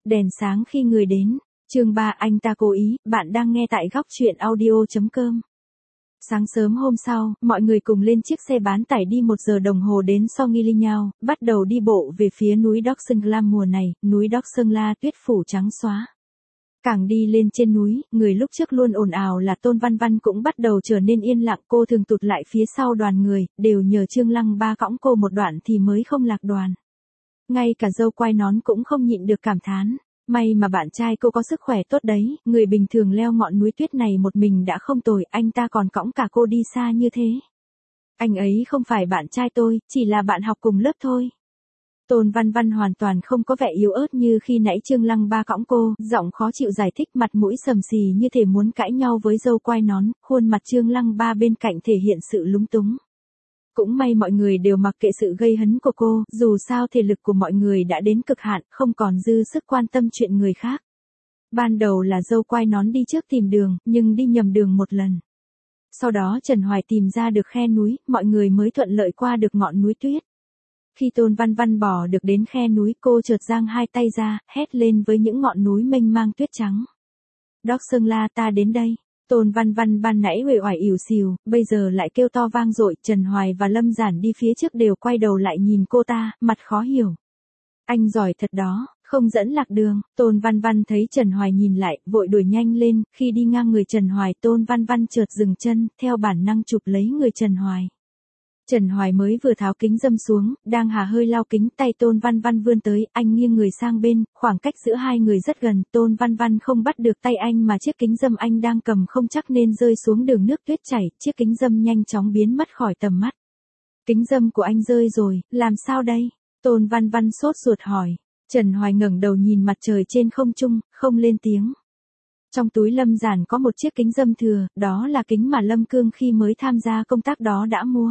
Đèn sáng khi người đến. Chương 3 anh ta cố ý, bạn đang nghe tại góc truyện audio.com. Sáng sớm hôm sau, mọi người cùng lên chiếc xe bán tải đi 1 giờ đồng hồ đến Songilinhau, bắt đầu đi bộ về phía núi Đóc Sơn La. Mùa này, núi Đóc Sơn La tuyết phủ trắng xóa. Càng đi lên trên núi, người lúc trước luôn ồn ào là Tôn Văn Văn cũng bắt đầu trở nên yên lặng. Cô thường tụt lại phía sau đoàn người, đều nhờ Trương Lăng Ba cõng cô một đoạn thì mới không lạc đoàn. Ngay cả dâu quai nón cũng không nhịn được cảm thán. May mà bạn trai cô có sức khỏe tốt đấy, người bình thường leo ngọn núi tuyết này một mình đã không tồi, anh ta còn cõng cả cô đi xa như thế. Anh ấy không phải bạn trai tôi, chỉ là bạn học cùng lớp thôi. Tôn Văn Văn hoàn toàn không có vẻ yếu ớt như khi nãy Trương Lăng Ba cõng cô, giọng khó chịu giải thích, mặt mũi sầm xì như thể muốn cãi nhau với dâu quai nón, khuôn mặt Trương Lăng Ba bên cạnh thể hiện sự lúng túng. Cũng may mọi người đều mặc kệ sự gây hấn của cô, dù sao thể lực của mọi người đã đến cực hạn, không còn dư sức quan tâm chuyện người khác. Ban đầu là dâu quai nón đi trước tìm đường, nhưng đi nhầm đường một lần. Sau đó Trần Hoài tìm ra được khe núi, mọi người mới thuận lợi qua được ngọn núi tuyết. Khi Tôn Văn Văn bò được đến khe núi, cô chợt giang hai tay ra, hét lên với những ngọn núi mênh mang tuyết trắng. Đóc Sơn La, ta đến đây. Tôn Văn Văn ban nãy uể oải ỉu xìu, bây giờ lại kêu to vang dội. Trần Hoài và Lâm Giản đi phía trước đều quay đầu lại nhìn cô ta, mặt khó hiểu. Anh giỏi thật đó, không dẫn lạc đường. Tôn Văn Văn thấy Trần Hoài nhìn lại, vội đuổi nhanh lên. Khi đi ngang người Trần Hoài, Tôn Văn Văn chợt dừng chân, theo bản năng chụp lấy người Trần Hoài. Trần Hoài mới vừa tháo kính râm xuống, đang hà hơi lau kính, tay Tôn Văn Văn vươn tới, anh nghiêng người sang bên, khoảng cách giữa hai người rất gần, Tôn Văn Văn không bắt được tay anh mà chiếc kính râm anh đang cầm không chắc nên rơi xuống đường nước tuyết chảy, chiếc kính râm nhanh chóng biến mất khỏi tầm mắt. Kính râm của anh rơi rồi, làm sao đây? Tôn Văn Văn sốt ruột hỏi. Trần Hoài ngẩng đầu nhìn mặt trời trên không trung, không lên tiếng. Trong túi Lâm Giản có một chiếc kính râm thừa, đó là kính mà Lâm Cương khi mới tham gia công tác đó đã mua.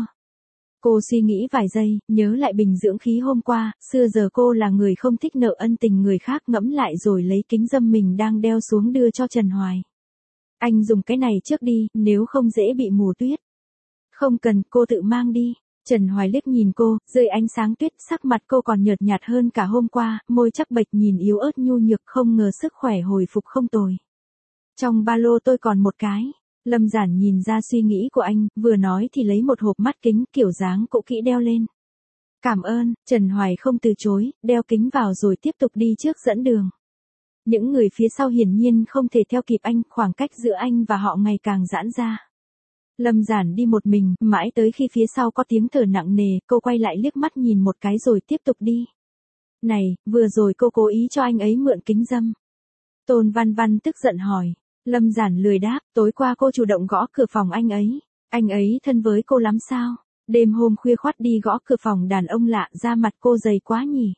Cô suy nghĩ vài giây, nhớ lại bình dưỡng khí hôm qua, xưa giờ cô là người không thích nợ ân tình người khác, ngẫm lại rồi lấy kính râm mình đang đeo xuống đưa cho Trần Hoài. Anh dùng cái này trước đi, nếu không dễ bị mù tuyết. Không cần, cô tự mang đi. Trần Hoài liếc nhìn cô, dưới ánh sáng tuyết, sắc mặt cô còn nhợt nhạt hơn cả hôm qua, môi chắc bệch nhìn yếu ớt nhu nhược, không ngờ sức khỏe hồi phục không tồi. Trong ba lô tôi còn một cái. Lâm Giản nhìn ra suy nghĩ của anh, vừa nói thì lấy một hộp mắt kính kiểu dáng cũ kỹ đeo lên. Cảm ơn, Trần Hoài không từ chối, đeo kính vào rồi tiếp tục đi trước dẫn đường. Những người phía sau hiển nhiên không thể theo kịp anh, khoảng cách giữa anh và họ ngày càng giãn ra. Lâm Giản đi một mình, mãi tới khi phía sau có tiếng thở nặng nề, cô quay lại liếc mắt nhìn một cái rồi tiếp tục đi. Này, vừa rồi cô cố ý cho anh ấy mượn kính râm. Tôn Văn Văn tức giận hỏi. Lâm Giản lười đáp, tối qua cô chủ động gõ cửa phòng anh ấy thân với cô lắm sao? Đêm hôm khuya khoắt đi gõ cửa phòng đàn ông lạ, da mặt cô dày quá nhỉ?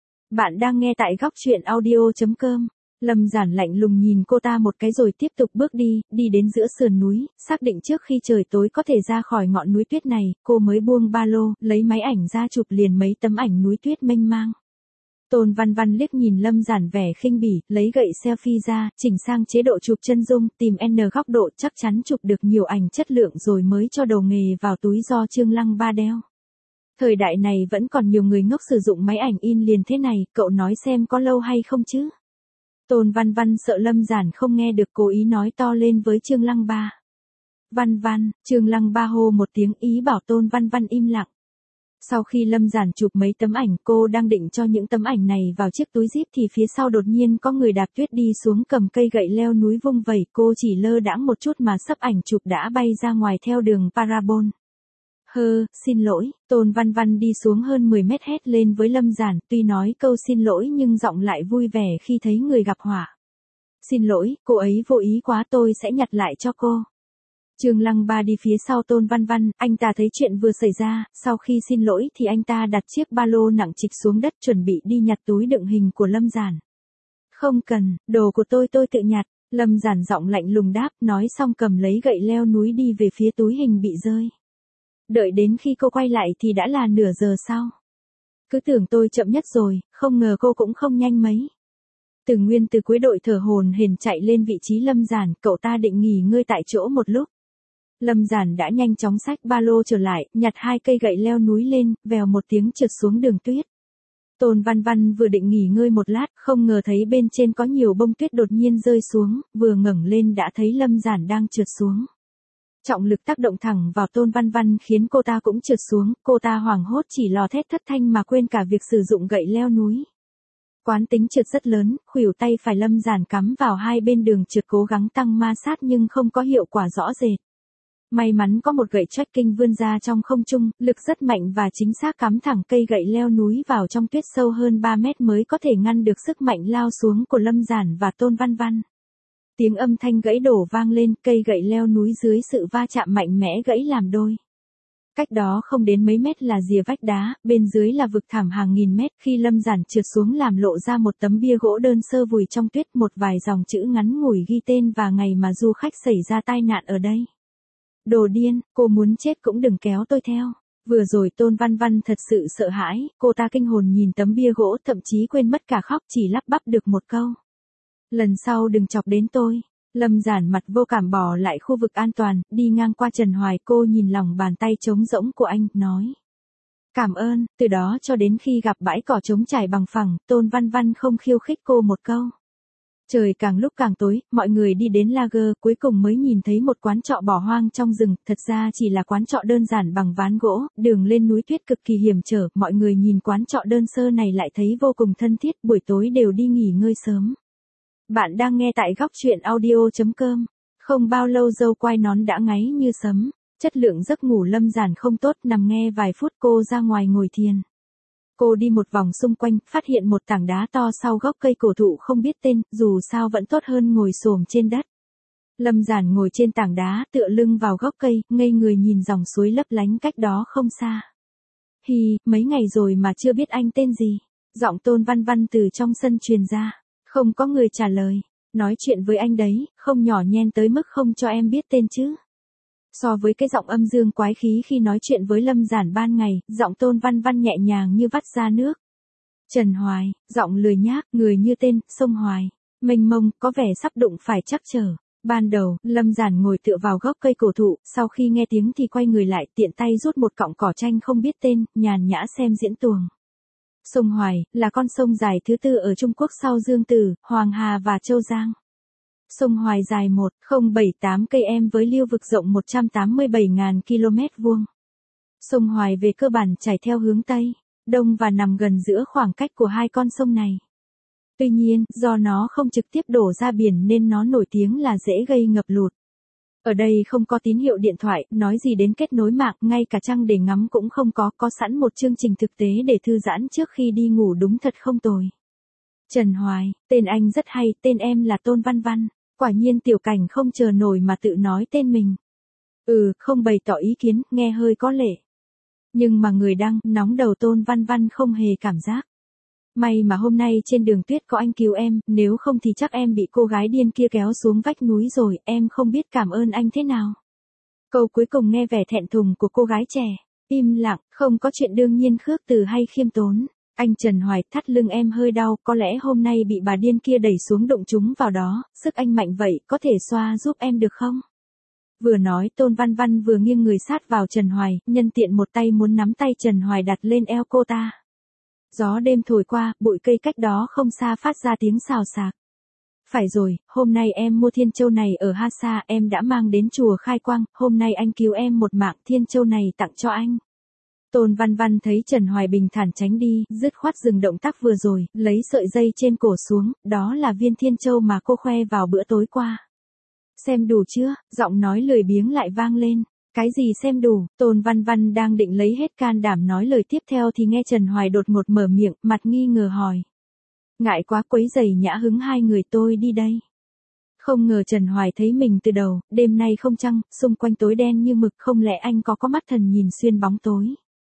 Bạn đang nghe tại góc truyện audio.com. Lâm Giản lạnh lùng nhìn cô ta một cái rồi tiếp tục bước đi, đi đến giữa sườn núi, xác định trước khi trời tối có thể ra khỏi ngọn núi tuyết này, cô mới buông ba lô, lấy máy ảnh ra chụp liền mấy tấm ảnh núi tuyết mênh mang. Tôn Văn Văn liếc nhìn Lâm Giản vẻ khinh bỉ, lấy gậy selfie ra, chỉnh sang chế độ chụp chân dung, tìm N góc độ chắc chắn chụp được nhiều ảnh chất lượng rồi mới cho đầu nghề vào túi do Trương Lăng Ba đeo. Thời đại này vẫn còn nhiều người ngốc sử dụng máy ảnh in liền thế này, cậu nói xem có lâu hay không chứ? Tôn Văn Văn sợ Lâm Giản không nghe được, cố ý nói to lên với Trương Lăng Ba. Văn Văn, Trương Lăng Ba hô một tiếng ý bảo Tôn Văn Văn im lặng. Sau khi Lâm Giản chụp mấy tấm ảnh, cô đang định cho những tấm ảnh này vào chiếc túi zip thì phía sau đột nhiên có người đạp tuyết đi xuống cầm cây gậy leo núi vung vẩy, cô chỉ lơ đãng một chút mà sấp ảnh chụp đã bay ra ngoài theo đường parabol. Xin lỗi, Tôn Văn Văn đi xuống hơn 10 mét hét lên với Lâm Giản, tuy nói câu xin lỗi nhưng giọng lại vui vẻ khi thấy người gặp họa. Xin lỗi, cô ấy vô ý quá, tôi sẽ nhặt lại cho cô. Trương Lăng Ba đi phía sau Tôn Văn Văn, anh ta thấy chuyện vừa xảy ra, sau khi xin lỗi thì anh ta đặt chiếc ba lô nặng trịch xuống đất chuẩn bị đi nhặt túi đựng hình của Lâm Giản. Không cần, đồ của tôi tự nhặt, Lâm Giản giọng lạnh lùng đáp, nói xong cầm lấy gậy leo núi đi về phía túi hình bị rơi. Đợi đến khi cô quay lại thì đã là nửa giờ sau. Cứ tưởng tôi chậm nhất rồi, không ngờ cô cũng không nhanh mấy. Từ Nguyên từ cuối đội thở hổn hển chạy lên vị trí Lâm Giản, cậu ta định nghỉ ngơi tại chỗ một lúc. Lâm Giản đã nhanh chóng xách ba lô trở lại, nhặt hai cây gậy leo núi lên, vèo một tiếng trượt xuống đường tuyết. Tôn Văn Văn vừa định nghỉ ngơi một lát, không ngờ thấy bên trên có nhiều bông tuyết đột nhiên rơi xuống, vừa ngẩng lên đã thấy Lâm Giản đang trượt xuống. Trọng lực tác động thẳng vào Tôn Văn Văn khiến cô ta cũng trượt xuống, cô ta hoảng hốt chỉ lò thét thất thanh mà quên cả việc sử dụng gậy leo núi. Quán tính trượt rất lớn, khuỷu tay phải Lâm Giản cắm vào hai bên đường trượt cố gắng tăng ma sát nhưng không có hiệu quả rõ rệt. May mắn có một gậy trekking vươn ra trong không trung, lực rất mạnh và chính xác cắm thẳng cây gậy leo núi vào trong tuyết sâu hơn 3 mét mới có thể ngăn được sức mạnh lao xuống của Lâm Giản và Tôn Văn Văn. Tiếng âm thanh gãy đổ vang lên, cây gậy leo núi dưới sự va chạm mạnh mẽ gãy làm đôi. Cách đó không đến mấy mét là rìa vách đá, bên dưới là vực thẳm hàng nghìn mét. Khi Lâm Giản trượt xuống làm lộ ra một tấm bia gỗ đơn sơ vùi trong tuyết, một vài dòng chữ ngắn ngủi ghi tên và ngày mà du khách xảy ra tai nạn ở đây. Đồ điên, cô muốn chết cũng đừng kéo tôi theo. Vừa rồi Tôn Văn Văn thật sự sợ hãi, cô ta kinh hồn nhìn tấm bia gỗ thậm chí quên mất cả khóc, chỉ lắp bắp được một câu. Lần sau đừng chọc đến tôi. Lâm Giản mặt vô cảm bỏ lại khu vực an toàn, đi ngang qua Trần Hoài, cô nhìn lòng bàn tay trống rỗng của anh, nói. Cảm ơn. Từ đó cho đến khi gặp bãi cỏ trống trải bằng phẳng, Tôn Văn Văn không khiêu khích cô một câu. Trời càng lúc càng tối, mọi người đi đến lager, cuối cùng mới nhìn thấy một quán trọ bỏ hoang trong rừng, thật ra chỉ là quán trọ đơn giản bằng ván gỗ, đường lên núi tuyết cực kỳ hiểm trở, mọi người nhìn quán trọ đơn sơ này lại thấy vô cùng thân thiết, buổi tối đều đi nghỉ ngơi sớm. Bạn đang nghe tại góc truyện audio.com. Không bao lâu dâu quai nón đã ngáy như sấm, chất lượng giấc ngủ Lâm Giản không tốt, nằm nghe vài phút cô ra ngoài ngồi thiền. Cô đi một vòng xung quanh, phát hiện một tảng đá to sau gốc cây cổ thụ không biết tên, dù sao vẫn tốt hơn ngồi xổm trên đất. Lâm Giản ngồi trên tảng đá, tựa lưng vào gốc cây, ngây người nhìn dòng suối lấp lánh cách đó không xa. Hi, mấy ngày rồi mà chưa biết anh tên gì. Giọng Tôn Văn Văn từ trong sân truyền ra. Không có người trả lời. Nói chuyện với anh đấy, không nhỏ nhen tới mức không cho em biết tên chứ. So với cái giọng âm dương quái khí khi nói chuyện với Lâm Giản ban ngày, giọng Tôn Văn Văn nhẹ nhàng như vắt ra nước. Trần Hoài, giọng lười nhác, người như tên, sông Hoài. Mênh mông, có vẻ sắp đụng phải trắc trở. Ban đầu, Lâm Giản ngồi tựa vào gốc cây cổ thụ, sau khi nghe tiếng thì quay người lại, tiện tay rút một cọng cỏ tranh không biết tên, nhàn nhã xem diễn tuồng. Sông Hoài, là con sông dài thứ tư ở Trung Quốc sau Dương Tử, Hoàng Hà và Châu Giang. Sông Hoài dài 1,078 km với lưu vực rộng 187.000 km vuông. Sông Hoài về cơ bản chảy theo hướng Tây, Đông và nằm gần giữa khoảng cách của hai con sông này. Tuy nhiên, do nó không trực tiếp đổ ra biển nên nó nổi tiếng là dễ gây ngập lụt. Ở đây không có tín hiệu điện thoại, nói gì đến kết nối mạng, ngay cả trăng để ngắm cũng không có sẵn một chương trình thực tế để thư giãn trước khi đi ngủ đúng thật không tồi. Trần Hoài, tên anh rất hay, tên em là Tôn Văn Văn. Quả nhiên Tiểu Cảnh không chờ nổi mà tự nói tên mình. Không bày tỏ ý kiến, nghe hơi có lệ. Nhưng mà người đăng, nóng đầu Tôn Văn Văn không hề cảm giác. May mà hôm nay trên đường tuyết có anh cứu em, nếu không thì chắc em bị cô gái điên kia kéo xuống vách núi rồi, em không biết cảm ơn anh thế nào. Câu cuối cùng nghe vẻ thẹn thùng của cô gái trẻ. Im lặng, không có chuyện đương nhiên khước từ hay khiêm tốn. Anh Trần Hoài, thắt lưng em hơi đau, có lẽ hôm nay bị bà điên kia đẩy xuống đụng chúng vào đó, sức anh mạnh vậy, có thể xoa giúp em được không? Vừa nói Tôn Văn Văn vừa nghiêng người sát vào Trần Hoài, nhân tiện một tay muốn nắm tay Trần Hoài đặt lên eo cô ta. Gió đêm thổi qua, bụi cây cách đó không xa phát ra tiếng xào xạc. Phải rồi, hôm nay em mua thiên châu này ở Ha Sa, em đã mang đến chùa Khai Quang, hôm nay anh cứu em một mạng, thiên châu này tặng cho anh. Tôn Văn Văn thấy Trần Hoài bình thản tránh đi, dứt khoát dừng động tác vừa rồi, lấy sợi dây trên cổ xuống, đó là viên thiên châu mà cô khoe vào bữa tối qua. Xem đủ chưa? Giọng nói lười biếng lại vang lên. Cái gì xem đủ? Tôn Văn Văn đang định lấy hết can đảm nói lời tiếp theo thì nghe Trần Hoài đột ngột mở miệng, mặt nghi ngờ hỏi. Ngại quá quấy rầy nhã hứng hai người tôi đi đây. Không ngờ Trần Hoài thấy mình từ đầu, đêm nay không trăng, xung quanh tối đen như mực, không lẽ anh có mắt thần nhìn xuyên bóng tối.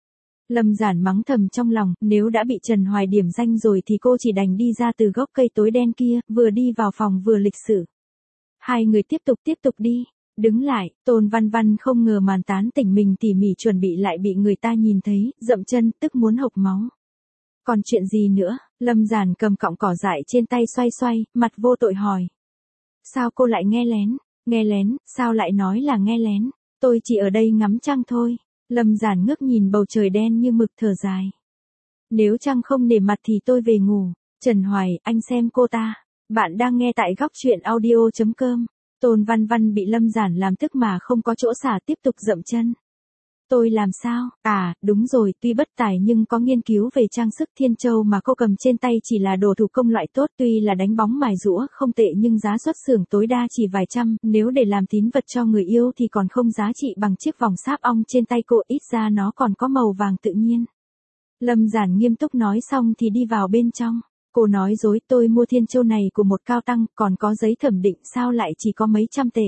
Lâm Giản mắng thầm trong lòng, nếu đã bị Trần Hoài điểm danh rồi thì cô chỉ đành đi ra từ gốc cây tối đen kia, vừa đi vào phòng vừa lịch sự. Hai người tiếp tục đi. Đứng lại, Tôn Văn Văn không ngờ màn tán tỉnh mình tỉ mỉ chuẩn bị lại bị người ta nhìn thấy, dậm chân, tức muốn hộc máu. Còn chuyện gì nữa? Lâm Giản cầm cọng cỏ dại trên tay xoay xoay, mặt vô tội hỏi. Sao cô lại nghe lén? Nghe lén, sao lại nói là nghe lén? Tôi chỉ ở đây ngắm trăng thôi. Lâm Giản ngước nhìn bầu trời đen như mực thở dài. Nếu Trăng không nể mặt thì tôi về ngủ. Trần Hoài, anh xem cô ta. Bạn đang nghe tại góc truyện audio.com. Tôn Văn Văn bị Lâm Giản làm tức mà không có chỗ xả tiếp tục dậm chân. Tôi làm sao? À, đúng rồi, tuy bất tài nhưng có nghiên cứu về trang sức Thiên Châu mà cô cầm trên tay chỉ là đồ thủ công loại tốt, tuy là đánh bóng mài rũa không tệ nhưng giá xuất xưởng tối đa chỉ vài trăm, nếu để làm tín vật cho người yêu thì còn không giá trị bằng chiếc vòng sáp ong trên tay cô, ít ra nó còn có màu vàng tự nhiên. Lâm Giản nghiêm túc nói xong thì đi vào bên trong. Cô nói dối, tôi mua Thiên Châu này của một cao tăng, còn có giấy thẩm định sao lại chỉ có mấy trăm tệ.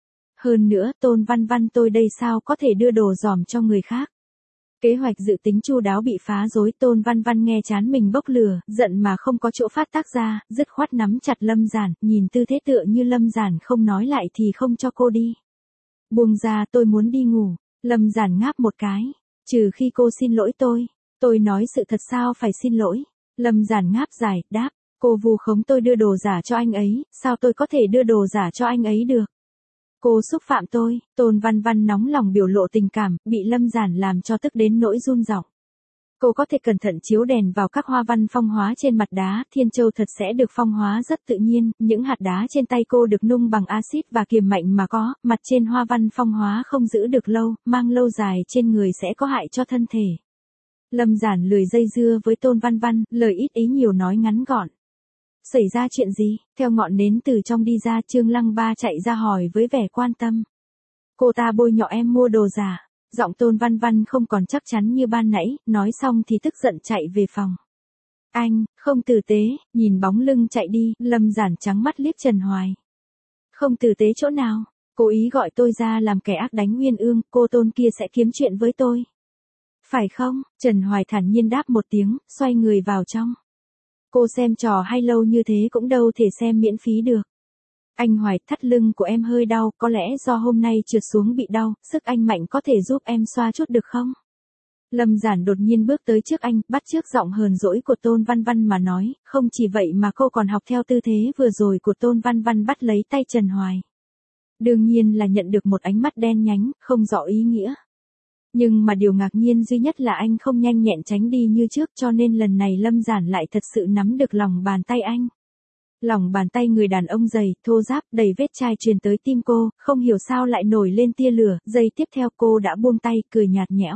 Hơn nữa, Tôn Văn Văn tôi đây sao có thể đưa đồ giòm cho người khác. Kế hoạch dự tính chu đáo bị phá rối, Tôn Văn Văn nghe chán mình bốc lửa, giận mà không có chỗ phát tác ra, dứt khoát nắm chặt Lâm Giản, nhìn tư thế tựa như Lâm Giản không nói lại thì không cho cô đi. Buông ra, tôi muốn đi ngủ. Lâm Giản ngáp một cái. Trừ khi cô xin lỗi tôi nói sự thật sao phải xin lỗi. Lâm Giản ngáp dài, đáp, cô vu khống tôi đưa đồ giả cho anh ấy, sao tôi có thể đưa đồ giả cho anh ấy được. Cô xúc phạm tôi. Tôn Văn Văn nóng lòng biểu lộ tình cảm, bị Lâm Giản làm cho tức đến nỗi run giọng. Cô có thể cẩn thận chiếu đèn vào các hoa văn phong hóa trên mặt đá, Thiên Châu thật sẽ được phong hóa rất tự nhiên, những hạt đá trên tay cô được nung bằng axit và kiềm mạnh mà có, mặt trên hoa văn phong hóa không giữ được lâu, mang lâu dài trên người sẽ có hại cho thân thể. Lâm Giản lười dây dưa với Tôn Văn Văn, lời ít ý nhiều nói ngắn gọn. Xảy ra chuyện gì? Theo ngọn nến từ trong đi ra, Trương Lăng Ba chạy ra hỏi với vẻ quan tâm. Cô ta bôi nhọ em mua đồ giả. Giọng Tôn Văn Văn không còn chắc chắn như ban nãy, nói xong thì tức giận chạy về phòng. Anh, không tử tế, nhìn bóng lưng chạy đi, Lâm Giản trắng mắt liếc Trần Hoài. Không tử tế chỗ nào? Cố ý gọi tôi ra làm kẻ ác đánh Uyên Ương, cô Tôn kia sẽ kiếm chuyện với tôi. Phải không? Trần Hoài thản nhiên đáp một tiếng, xoay người vào trong. Cô xem trò hay lâu như thế cũng đâu thể xem miễn phí được. Anh Hoài, thắt lưng của em hơi đau, có lẽ do hôm nay trượt xuống bị đau, sức anh mạnh có thể giúp em xoa chút được không? Lâm Giản đột nhiên bước tới trước anh, bắt chước giọng hờn dỗi của Tôn Văn Văn mà nói, không chỉ vậy mà cô còn học theo tư thế vừa rồi của Tôn Văn Văn bắt lấy tay Trần Hoài. Đương nhiên là nhận được một ánh mắt đen nhánh, không rõ ý nghĩa. Nhưng mà điều ngạc nhiên duy nhất là anh không nhanh nhẹn tránh đi như trước, cho nên lần này Lâm Giản lại thật sự nắm được lòng bàn tay anh. Lòng bàn tay người đàn ông dày, thô ráp, đầy vết chai truyền tới tim cô, không hiểu sao lại nổi lên tia lửa, giây tiếp theo cô đã buông tay, cười nhạt nhẽo.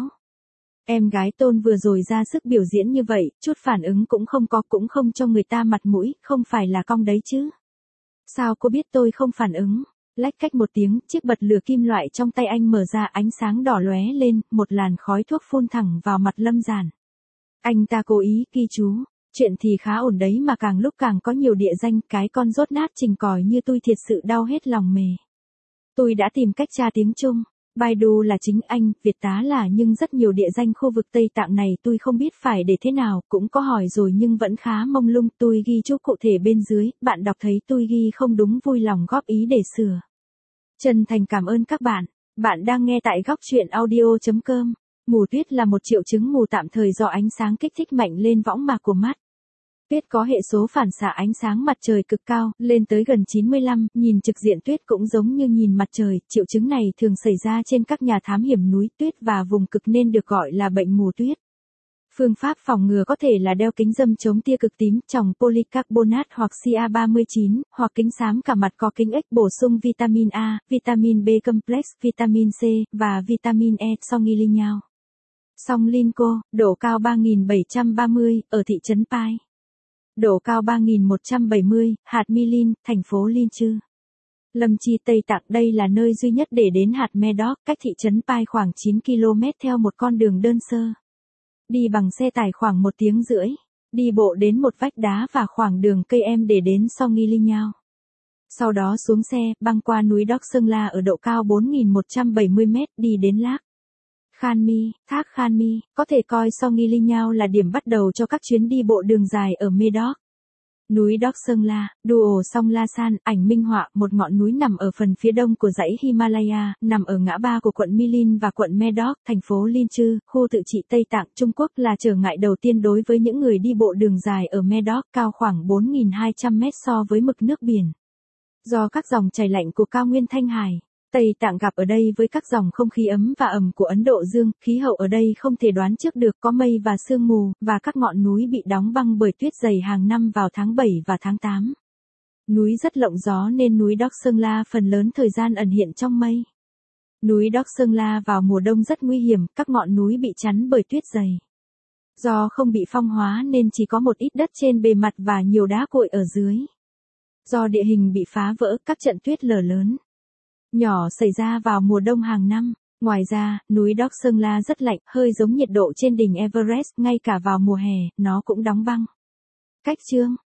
Em gái Tôn vừa rồi ra sức biểu diễn như vậy, chút phản ứng cũng không có, cũng không cho người ta mặt mũi, không phải là cong đấy chứ. Sao cô biết tôi không phản ứng? Lách cách một tiếng, chiếc bật lửa kim loại trong tay anh mở ra, ánh sáng đỏ lóe lên, một làn khói thuốc phun thẳng vào mặt Lâm Giản. Anh ta cố ý ghi chú. Chuyện thì khá ổn đấy mà càng lúc càng có nhiều địa danh, cái con rốt nát trình còi như tôi thiệt sự đau hết lòng mề. Tôi đã tìm cách tra tiếng Trung. Baidu là chính anh, Việt tá là, nhưng rất nhiều địa danh khu vực Tây Tạng này tôi không biết phải để thế nào, cũng có hỏi rồi nhưng vẫn khá mông lung. Tôi ghi chú cụ thể bên dưới, bạn đọc thấy tôi ghi không đúng vui lòng góp ý để sửa. Chân thành cảm ơn các bạn. Bạn đang nghe tại góc truyện audio.com. Mù tuyết là một triệu chứng mù tạm thời do ánh sáng kích thích mạnh lên võng mạc của mắt. Tuyết có hệ số phản xạ ánh sáng mặt trời cực cao, lên tới gần 95, nhìn trực diện tuyết cũng giống như nhìn mặt trời, triệu chứng này thường xảy ra trên các nhà thám hiểm núi tuyết và vùng cực nên được gọi là bệnh mù tuyết. Phương pháp phòng ngừa có thể là đeo kính râm chống tia cực tím, tròng polycarbonate hoặc CA39, hoặc kính xám cả mặt có kính X, bổ sung vitamin A, vitamin B complex, vitamin C, và vitamin E, Song Ly Nhau. Song Linco, độ cao 3730, ở thị trấn Pai. Độ cao 3170, hạt Milin, thành phố Liên Chư. Lâm Chi Tây Tạng, đây là nơi duy nhất để đến hạt Medoc, cách thị trấn Pai khoảng 9 km theo một con đường đơn sơ. Đi bằng xe tải khoảng 1 tiếng rưỡi. Đi bộ đến một vách đá và khoảng đường cây em để đến Song Ly Nhau. Sau đó xuống xe, băng qua núi Đóc Sơn La ở độ cao 4170 m, đi đến Lác Khan Mi, thác Khan Mi, có thể coi Song Ly Nhau là điểm bắt đầu cho các chuyến đi bộ đường dài ở Medoc. Núi Đóc Sơn La, Duo Song La San, ảnh minh họa, một ngọn núi nằm ở phần phía đông của dãy Himalaya, nằm ở ngã ba của quận Milin và quận Medoc, thành phố Liên Chư, khu tự trị Tây Tạng, Trung Quốc, là trở ngại đầu tiên đối với những người đi bộ đường dài ở Medoc, cao khoảng 4.200 m so với mực nước biển. Do các dòng chảy lạnh của cao nguyên Thanh Hải, Tây Tạng gặp ở đây với các dòng không khí ấm và ẩm của Ấn Độ Dương, khí hậu ở đây không thể đoán trước được, có mây và sương mù, và các ngọn núi bị đóng băng bởi tuyết dày hàng năm vào tháng 7 và tháng 8. Núi rất lộng gió nên núi Đóc Sơn La phần lớn thời gian ẩn hiện trong mây. Núi Đóc Sơn La vào mùa đông rất nguy hiểm, các ngọn núi bị chắn bởi tuyết dày. Do không bị phong hóa nên chỉ có một ít đất trên bề mặt và nhiều đá cuội ở dưới. Do địa hình bị phá vỡ, các trận tuyết lở lớn nhỏ xảy ra vào mùa đông hàng năm. Ngoài ra, núi Đóc Sơn La rất lạnh, hơi giống nhiệt độ trên đỉnh Everest, ngay cả vào mùa hè, nó cũng đóng băng. Cách chương